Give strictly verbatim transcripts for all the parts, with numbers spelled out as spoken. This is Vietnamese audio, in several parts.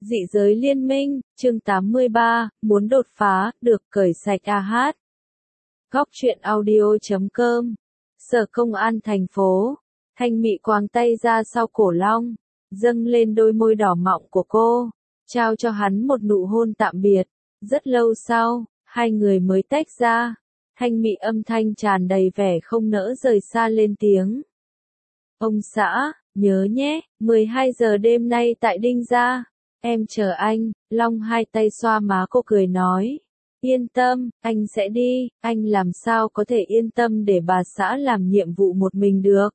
Dị giới liên minh, chương tám mươi ba, muốn đột phá, được cởi sạch a hát. Góc truyện audio chấm com. Sở Công an thành phố. Thanh Mị quàng tay ra sau cổ Long, dâng lên đôi môi đỏ mọng của cô, trao cho hắn một nụ hôn tạm biệt. Rất lâu sau, hai người mới tách ra. Thanh Mị âm thanh tràn đầy vẻ không nỡ rời xa lên tiếng. Ông xã, nhớ nhé, mười hai giờ đêm nay tại Đinh Gia. Em chờ anh. Long hai tay xoa má cô cười nói. Yên tâm, anh sẽ đi, anh làm sao có thể yên tâm để bà xã làm nhiệm vụ một mình được.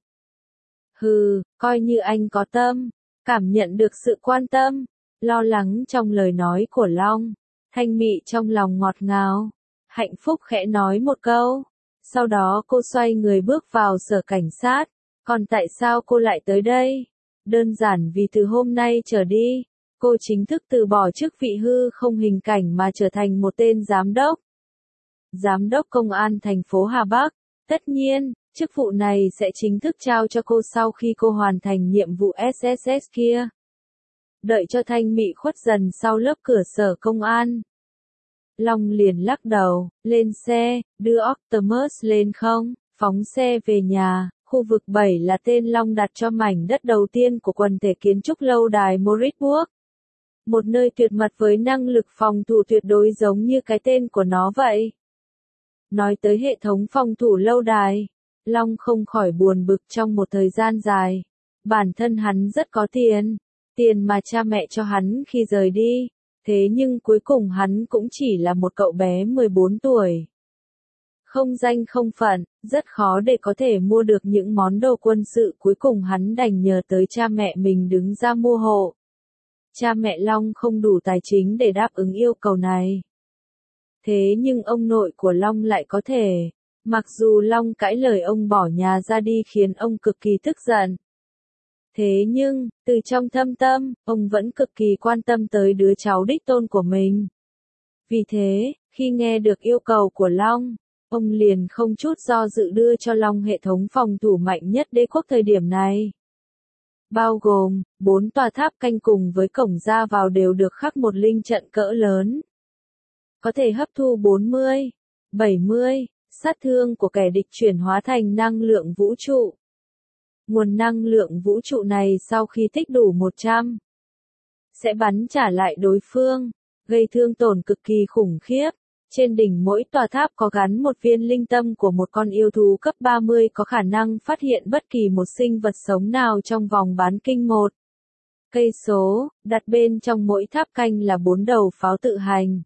Hừ, coi như anh có tâm, cảm nhận được sự quan tâm, lo lắng trong lời nói của Long. Thanh Mị trong lòng ngọt ngào, hạnh phúc khẽ nói một câu. Sau đó cô xoay người bước vào sở cảnh sát. Còn tại sao cô lại tới đây? Đơn giản vì từ hôm nay trở đi, cô chính thức từ bỏ chức vị hư không hình cảnh mà trở thành một tên giám đốc. Giám đốc công an thành phố Hà Bắc. Tất nhiên, chức vụ này sẽ chính thức trao cho cô sau khi cô hoàn thành nhiệm vụ ét ét ét kia. Đợi cho Thanh Mị khuất dần sau lớp cửa sở công an, Long liền lắc đầu, lên xe, đưa Optimus lên không, phóng xe về nhà. Khu vực bảy là tên Long đặt cho mảnh đất đầu tiên của quần thể kiến trúc lâu đài Morrisburg. Một nơi tuyệt mật với năng lực phòng thủ tuyệt đối giống như cái tên của nó vậy. Nói tới hệ thống phòng thủ lâu đài, Long không khỏi buồn bực trong một thời gian dài. Bản thân hắn rất có tiền, tiền mà cha mẹ cho hắn khi rời đi, thế nhưng cuối cùng hắn cũng chỉ là một cậu bé mười bốn tuổi. Không danh không phận, rất khó để có thể mua được những món đồ quân sự, cuối cùng hắn đành nhờ tới cha mẹ mình đứng ra mua hộ. Cha mẹ Long không đủ tài chính để đáp ứng yêu cầu này. Thế nhưng ông nội của Long lại có thể. Mặc dù Long cãi lời ông bỏ nhà ra đi khiến ông cực kỳ tức giận. Thế nhưng, từ trong thâm tâm, ông vẫn cực kỳ quan tâm tới đứa cháu đích tôn của mình. Vì thế, khi nghe được yêu cầu của Long, ông liền không chút do dự đưa cho Long hệ thống phòng thủ mạnh nhất đế quốc thời điểm này. Bao gồm, bốn tòa tháp canh cùng với cổng ra vào đều được khắc một linh trận cỡ lớn. Có thể hấp thu bốn mươi, bảy mươi, sát thương của kẻ địch chuyển hóa thành năng lượng vũ trụ. Nguồn năng lượng vũ trụ này sau khi tích đủ một trăm, sẽ bắn trả lại đối phương, gây thương tổn cực kỳ khủng khiếp. Trên đỉnh mỗi tòa tháp có gắn một viên linh tâm của một con yêu thú cấp ba mươi có khả năng phát hiện bất kỳ một sinh vật sống nào trong vòng bán kinh một cây số, đặt bên trong mỗi tháp canh là bốn đầu pháo tự hành.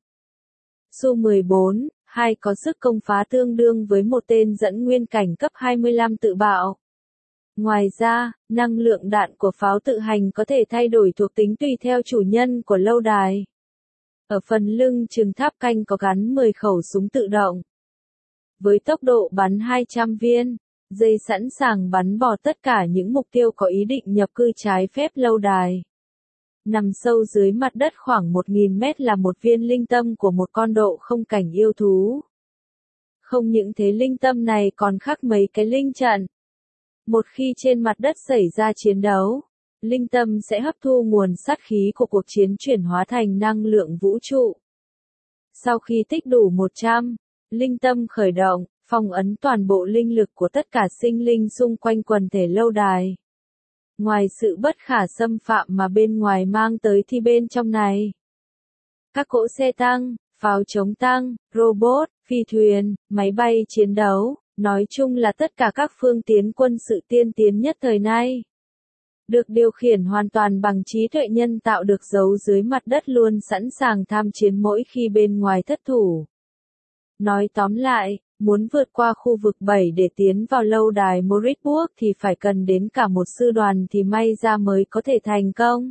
Su mười bốn, hai có sức công phá tương đương với một tên dẫn nguyên cảnh cấp hai mươi lăm tự bạo. Ngoài ra, năng lượng đạn của pháo tự hành có thể thay đổi thuộc tính tùy theo chủ nhân của lâu đài. Ở phần lưng chừng tháp canh có gắn mười khẩu súng tự động. Với tốc độ bắn hai trăm viên, giây sẵn sàng bắn bỏ tất cả những mục tiêu có ý định nhập cư trái phép lâu đài. Nằm sâu dưới mặt đất khoảng một nghìn mét là một viên linh tâm của một con độ không cảnh yêu thú. Không những thế, linh tâm này còn khắc mấy cái linh trận. Một khi trên mặt đất xảy ra chiến đấu, linh tâm sẽ hấp thu nguồn sát khí của cuộc chiến chuyển hóa thành năng lượng vũ trụ. Sau khi tích đủ một trăm, linh tâm khởi động, phong ấn toàn bộ linh lực của tất cả sinh linh xung quanh quần thể lâu đài. Ngoài sự bất khả xâm phạm mà bên ngoài mang tới thì bên trong này, các cỗ xe tăng, pháo chống tăng, robot, phi thuyền, máy bay chiến đấu, nói chung là tất cả các phương tiện quân sự tiên tiến nhất thời nay, được điều khiển hoàn toàn bằng trí tuệ nhân tạo, được giấu dưới mặt đất luôn sẵn sàng tham chiến mỗi khi bên ngoài thất thủ. Nói tóm lại, muốn vượt qua khu vực bảy để tiến vào lâu đài Morrisburg thì phải cần đến cả một sư đoàn thì may ra mới có thể thành công.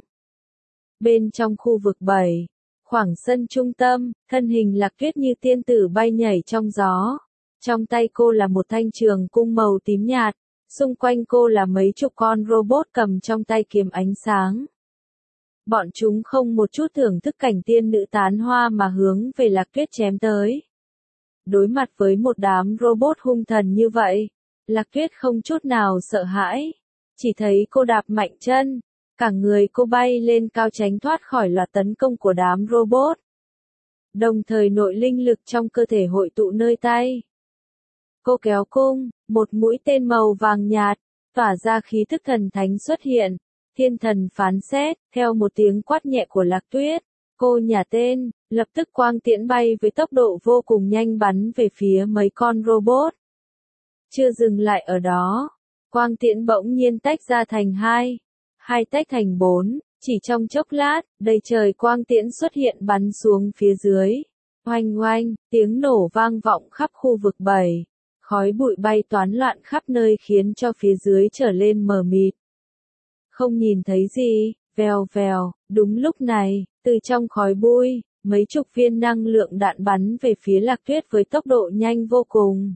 Bên trong khu vực bảy, khoảng sân trung tâm, thân hình Lạc Tuyết như tiên tử bay nhảy trong gió. Trong tay cô là một thanh trường cung màu tím nhạt. Xung quanh cô là mấy chục con robot cầm trong tay kiếm ánh sáng. Bọn chúng không một chút thưởng thức cảnh tiên nữ tán hoa mà hướng về Lạc Tuyết chém tới. Đối mặt với một đám robot hung thần như vậy, Lạc Tuyết không chút nào sợ hãi. Chỉ thấy cô đạp mạnh chân, Cả người cô bay lên cao tránh thoát khỏi loạt tấn công của đám robot. Đồng thời nội linh lực trong cơ thể hội tụ nơi tay. Cô kéo cung, một mũi tên màu vàng nhạt, tỏa ra khí thức thần thánh xuất hiện. Thiên thần phán xét, theo một tiếng quát nhẹ của Lạc Tuyết. Cô nhả tên, lập tức quang tiễn bay với tốc độ vô cùng nhanh bắn về phía mấy con robot. Chưa dừng lại ở đó, quang tiễn bỗng nhiên tách ra thành hai, hai tách thành bốn, chỉ trong chốc lát, đầy trời quang tiễn xuất hiện bắn xuống phía dưới. Oanh oanh, tiếng nổ vang vọng khắp khu vực bảy, khói bụi bay toán loạn khắp nơi khiến cho phía dưới trở lên mờ mịt. Không nhìn thấy gì, vèo vèo, đúng lúc này, từ trong khói bụi, mấy chục viên năng lượng đạn bắn về phía Lạc Tuyết với tốc độ nhanh vô cùng.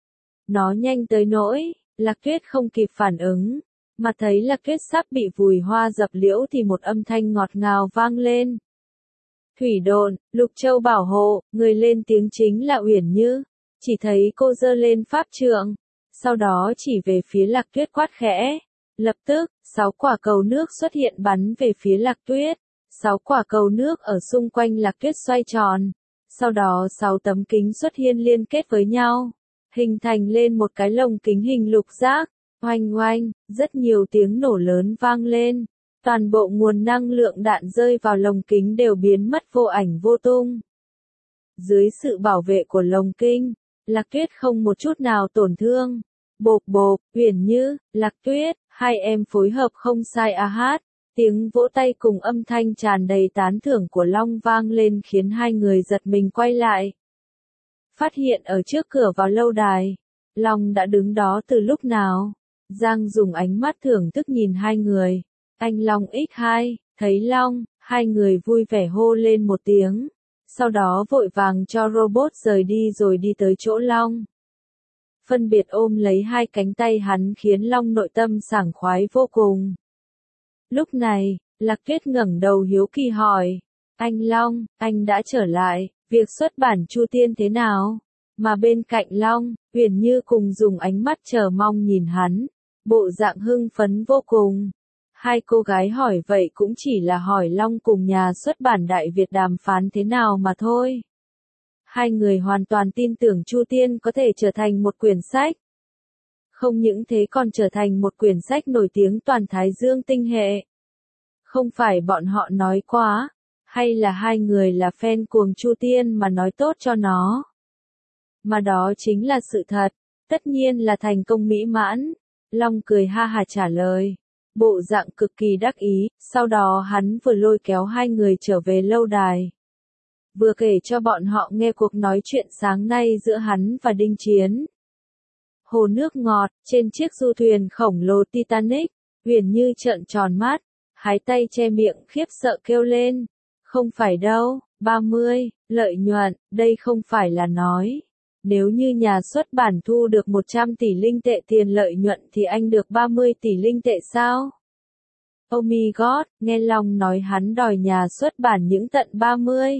Nó nhanh tới nỗi, Lạc Tuyết không kịp phản ứng, mà thấy Lạc Tuyết sắp bị vùi hoa dập liễu thì một âm thanh ngọt ngào vang lên. Thủy độn, Lục Châu bảo hộ, người lên tiếng chính là Uyển Như, chỉ thấy cô giơ lên pháp trượng, sau đó chỉ về phía Lạc Tuyết quát khẽ. Lập tức, sáu quả cầu nước xuất hiện bắn về phía Lạc Tuyết. Sáu quả cầu nước ở xung quanh Lạc Tuyết xoay tròn. Sau đó sáu tấm kính xuất hiện liên kết với nhau, hình thành lên một cái lồng kính hình lục giác. Oanh oanh, rất nhiều tiếng nổ lớn vang lên. Toàn bộ nguồn năng lượng đạn rơi vào lồng kính đều biến mất vô ảnh vô tung. Dưới sự bảo vệ của lồng kính, Lạc Tuyết không một chút nào tổn thương. Bộp bộp, Uyển Như, Lạc Tuyết, hai em phối hợp không sai a hát. Tiếng vỗ tay cùng âm thanh tràn đầy tán thưởng của Long vang lên khiến hai người giật mình quay lại. Phát hiện ở trước cửa vào lâu đài, Long đã đứng đó từ lúc nào. Giang dùng ánh mắt thưởng thức nhìn hai người. Anh Long nhân hai, thấy Long, hai người vui vẻ hô lên một tiếng. Sau đó vội vàng cho robot rời đi rồi đi tới chỗ Long. Phân biệt ôm lấy hai cánh tay hắn khiến Long nội tâm sảng khoái vô cùng. Lúc này, Lạc Tuyết ngẩng đầu hiếu kỳ hỏi. Anh Long, anh đã trở lại, việc xuất bản Chu Tiên thế nào? Mà bên cạnh Long, Uyển Như cùng dùng ánh mắt chờ mong nhìn hắn, bộ dạng hưng phấn vô cùng. Hai cô gái hỏi vậy cũng chỉ là hỏi Long cùng nhà xuất bản Đại Việt đàm phán thế nào mà thôi. Hai người hoàn toàn tin tưởng Chu Tiên có thể trở thành một quyển sách. Không những thế còn trở thành một quyển sách nổi tiếng toàn Thái Dương tinh hệ. Không phải bọn họ nói quá, hay là hai người là fan cuồng Chu Tiên mà nói tốt cho nó. Mà đó chính là sự thật, tất nhiên là thành công mỹ mãn. Long cười ha hà trả lời, bộ dạng cực kỳ đắc ý, sau đó hắn vừa lôi kéo hai người trở về lâu đài. Vừa kể cho bọn họ nghe cuộc nói chuyện sáng nay giữa hắn và Đinh Chiến. Hồ nước ngọt, trên chiếc du thuyền khổng lồ Titanic, Uyển Như trợn tròn mắt, hai tay che miệng khiếp sợ kêu lên. Không phải đâu, ba mươi, lợi nhuận, đây không phải là nói. Nếu như nhà xuất bản thu được một trăm tỷ linh tệ tiền lợi nhuận thì anh được ba mươi tỷ linh tệ sao? Oh my god, nghe Long nói hắn đòi nhà xuất bản những tận ba mươi.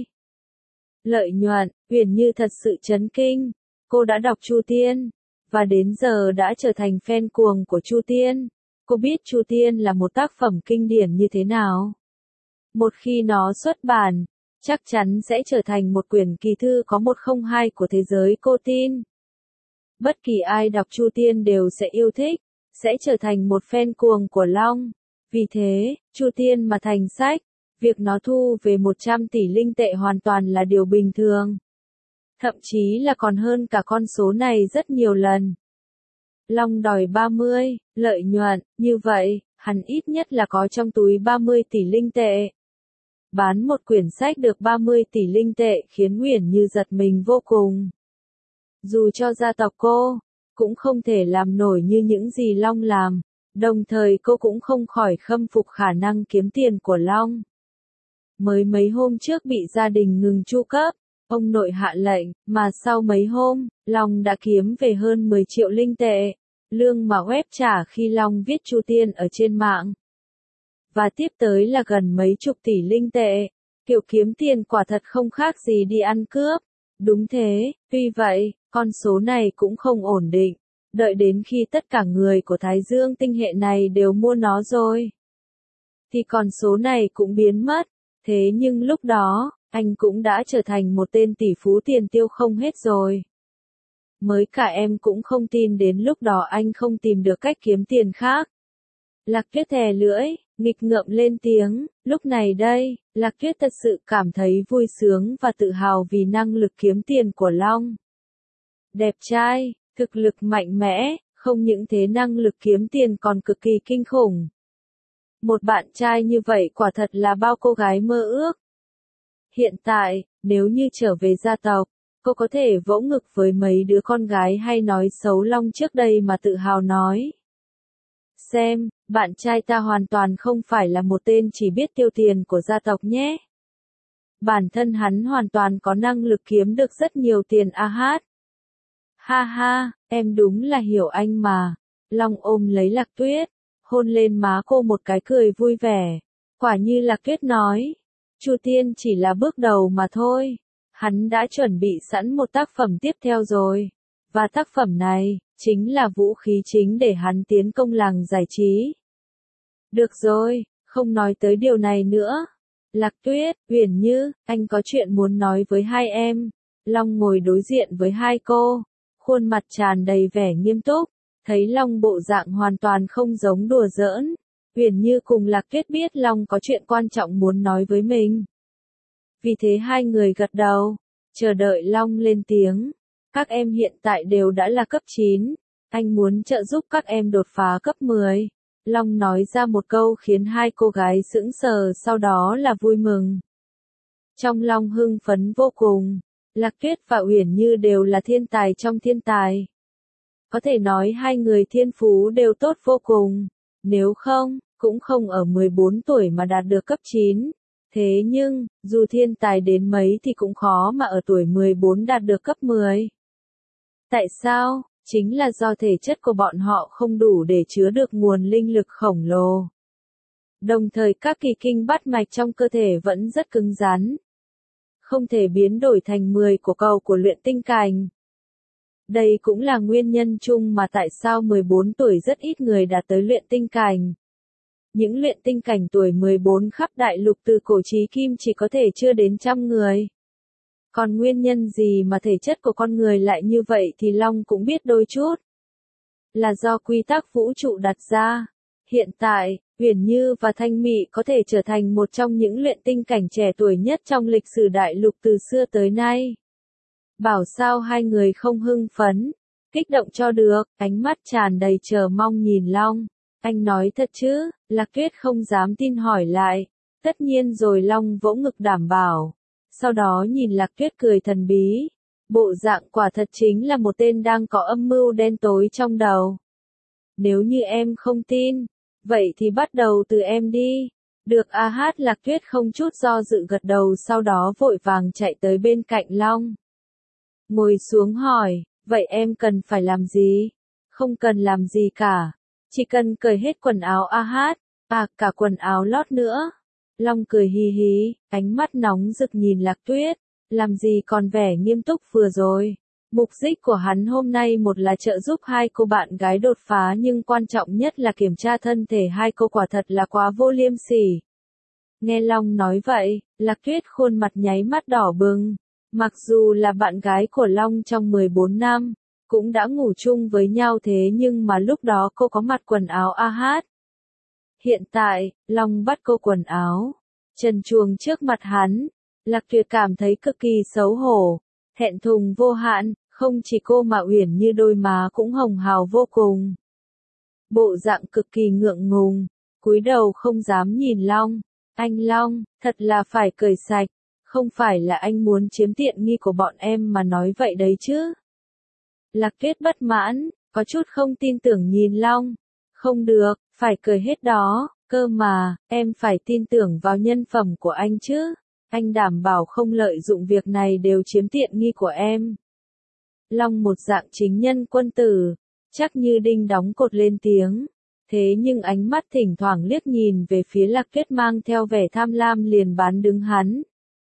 Lợi nhuận, Uyển Như thật sự chấn kinh. Cô đã đọc Chu Tiên, và đến giờ đã trở thành fan cuồng của Chu Tiên. Cô biết Chu Tiên là một tác phẩm kinh điển như thế nào. Một khi nó xuất bản, chắc chắn sẽ trở thành một quyển kỳ thư có một không hai của thế giới cô tin. Bất kỳ ai đọc Chu Tiên đều sẽ yêu thích, sẽ trở thành một fan cuồng của Long. Vì thế, Chu Tiên mà thành sách, việc nó thu về một trăm tỷ linh tệ hoàn toàn là điều bình thường. Thậm chí là còn hơn cả con số này rất nhiều lần. Long đòi ba mươi, lợi nhuận, như vậy, hắn ít nhất là có trong túi ba mươi tỷ linh tệ. Bán một quyển sách được ba mươi tỷ linh tệ khiến Uyển Như giật mình vô cùng. Dù cho gia tộc cô, cũng không thể làm nổi như những gì Long làm, đồng thời cô cũng không khỏi khâm phục khả năng kiếm tiền của Long. Mới mấy hôm trước bị gia đình ngừng chu cấp, ông nội hạ lệnh, mà sau mấy hôm, Long đã kiếm về hơn mười triệu linh tệ, lương mà web trả khi Long viết Chu Tiên ở trên mạng. Và tiếp tới là gần mấy chục tỷ linh tệ, kiểu kiếm tiền quả thật không khác gì đi ăn cướp. Đúng thế, tuy vậy, con số này cũng không ổn định, đợi đến khi tất cả người của Thái Dương tinh hệ này đều mua nó rồi. thì con số này cũng biến mất. Thế nhưng lúc đó, anh cũng đã trở thành một tên tỷ phú tiền tiêu không hết rồi. Mới cả em cũng không tin đến lúc đó anh không tìm được cách kiếm tiền khác. Lạc Tuyết thè lưỡi, nghịch ngợm lên tiếng, lúc này đây, Lạc Tuyết thật sự cảm thấy vui sướng và tự hào vì năng lực kiếm tiền của Long. Đẹp trai, thực lực mạnh mẽ, không những thế năng lực kiếm tiền còn cực kỳ kinh khủng. Một bạn trai như vậy quả thật là bao cô gái mơ ước. Hiện tại, nếu như trở về gia tộc, cô có thể vỗ ngực với mấy đứa con gái hay nói xấu Long trước đây mà tự hào nói. Xem, bạn trai ta hoàn toàn không phải là một tên chỉ biết tiêu tiền của gia tộc nhé. Bản thân hắn hoàn toàn có năng lực kiếm được rất nhiều tiền a hát. Ha ha, em đúng là hiểu anh mà. Long ôm lấy Lạc Tuyết, hôn lên má cô một cái cười vui vẻ. Quả như Lạc Tuyết nói, Chu Tiên chỉ là bước đầu mà thôi. Hắn đã chuẩn bị sẵn một tác phẩm tiếp theo rồi. Và tác phẩm này, chính là vũ khí chính để hắn tiến công làng giải trí. Được rồi, không nói tới điều này nữa. Lạc Tuyết, Uyển Như, anh có chuyện muốn nói với hai em. Long ngồi đối diện với hai cô, khuôn mặt tràn đầy vẻ nghiêm túc. Thấy Long bộ dạng hoàn toàn không giống đùa giỡn. Uyển Như cùng Lạc Tuyết biết Long có chuyện quan trọng muốn nói với mình. Vì thế hai người gật đầu, chờ đợi Long lên tiếng. Các em hiện tại đều đã là cấp chín, anh muốn trợ giúp các em đột phá cấp mười. Long nói ra một câu khiến hai cô gái sững sờ sau đó là vui mừng. Trong Long hưng phấn vô cùng, Lạc Tuyết và Uyển Như đều là thiên tài trong thiên tài. Có thể nói hai người thiên phú đều tốt vô cùng, nếu không, cũng không ở mười bốn tuổi mà đạt được cấp chín. Thế nhưng, dù thiên tài đến mấy thì cũng khó mà ở tuổi mười bốn đạt được cấp mười. Tại sao? Chính là do thể chất của bọn họ không đủ để chứa được nguồn linh lực khổng lồ. Đồng thời các kỳ kinh bát mạch trong cơ thể vẫn rất cứng rắn. Không thể biến đổi thành mười của cầu của luyện tinh cảnh. Đây cũng là nguyên nhân chung mà tại sao mười bốn tuổi rất ít người đạt tới luyện tinh cảnh. Những luyện tinh cảnh tuổi mười bốn khắp đại lục từ cổ chí kim chỉ có thể chưa đến trăm người. Còn nguyên nhân gì mà thể chất của con người lại như vậy thì Long cũng biết đôi chút. Là do quy tắc vũ trụ đặt ra. Hiện tại, Uyển Như và Thanh Mị có thể trở thành một trong những luyện tinh cảnh trẻ tuổi nhất trong lịch sử đại lục từ xưa tới nay. Bảo sao hai người không hưng phấn, kích động cho được, ánh mắt tràn đầy chờ mong nhìn Long. Anh nói thật chứ? Lạc Tuyết không dám tin hỏi lại. Tất nhiên rồi, Long vỗ ngực đảm bảo. Sau đó nhìn Lạc Tuyết cười thần bí. Bộ dạng quả thật chính là một tên đang có âm mưu đen tối trong đầu. Nếu như em không tin, vậy thì bắt đầu từ em đi. Được a hát. Lạc Tuyết không chút do dự gật đầu, sau đó vội vàng chạy tới bên cạnh Long. Ngồi xuống hỏi, vậy em cần phải làm gì? Không cần làm gì cả. Chỉ cần cởi hết quần áo a hát, à cả quần áo lót nữa. Long cười hì hí, ánh mắt nóng rực nhìn Lạc Tuyết, làm gì còn vẻ nghiêm túc vừa rồi. Mục đích của hắn hôm nay một là trợ giúp hai cô bạn gái đột phá, nhưng quan trọng nhất là kiểm tra thân thể hai cô, quả thật là quá vô liêm sỉ. Nghe Long nói vậy, Lạc Tuyết khuôn mặt nháy mắt đỏ bừng. Mặc dù là bạn gái của Long trong mười bốn năm, cũng đã ngủ chung với nhau, thế nhưng mà lúc đó cô có mặc quần áo a hát. Hiện tại, Long bắt cô quần áo, trần truồng trước mặt hắn. Lạc Tuyết cảm thấy cực kỳ xấu hổ, thẹn thùng vô hạn, không chỉ cô mà Uyển Như đôi má cũng hồng hào vô cùng. Bộ dạng cực kỳ ngượng ngùng, cúi đầu không dám nhìn Long. Anh Long, thật là phải cởi sạch, không phải là anh muốn chiếm tiện nghi của bọn em mà nói vậy đấy chứ. Lạc Tuyết bất mãn, có chút không tin tưởng nhìn Long. Không được, phải cởi hết đó, cơ mà, em phải tin tưởng vào nhân phẩm của anh chứ. Anh đảm bảo không lợi dụng việc này đều chiếm tiện nghi của em. Long một dạng chính nhân quân tử, chắc như đinh đóng cột lên tiếng. Thế nhưng ánh mắt thỉnh thoảng liếc nhìn về phía Lạc Tuyết mang theo vẻ tham lam liền bán đứng hắn.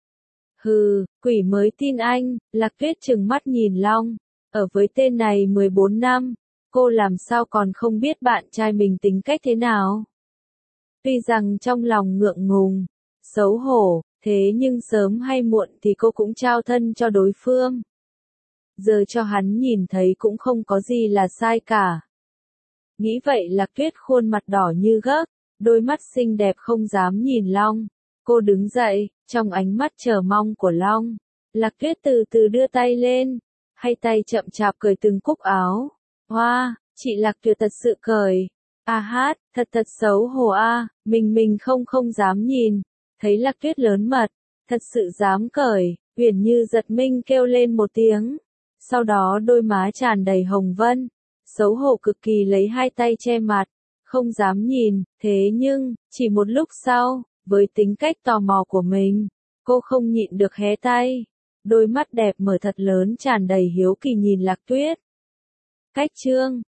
Hừ, quỷ mới tin anh. Lạc Tuyết trừng mắt nhìn Long. Ở với tên này mười bốn năm, cô làm sao còn không biết bạn trai mình tính cách thế nào. Tuy rằng trong lòng ngượng ngùng, xấu hổ, thế nhưng sớm hay muộn thì cô cũng trao thân cho đối phương. Giờ cho hắn nhìn thấy cũng không có gì là sai cả. Nghĩ vậy Lạc Tuyết khuôn mặt đỏ như gấc, đôi mắt xinh đẹp không dám nhìn Long. Cô đứng dậy, trong ánh mắt chờ mong của Long. Lạc Tuyết từ từ đưa tay lên, hai tay chậm chạp cởi từng cúc áo. Hoa, wow, chị Lạc Tuyết thật sự cởi. A hát, thật thật xấu hổ a, à, mình mình không không dám nhìn. Thấy Lạc Tuyết lớn mật, thật sự dám cởi, Uyển Như giật mình kêu lên một tiếng. Sau đó đôi má tràn đầy hồng vân, xấu hổ cực kỳ lấy hai tay che mặt, không dám nhìn, thế nhưng, chỉ một lúc sau, với tính cách tò mò của mình, cô không nhịn được hé tay, đôi mắt đẹp mở thật lớn tràn đầy hiếu kỳ nhìn Lạc Tuyết. Cách chương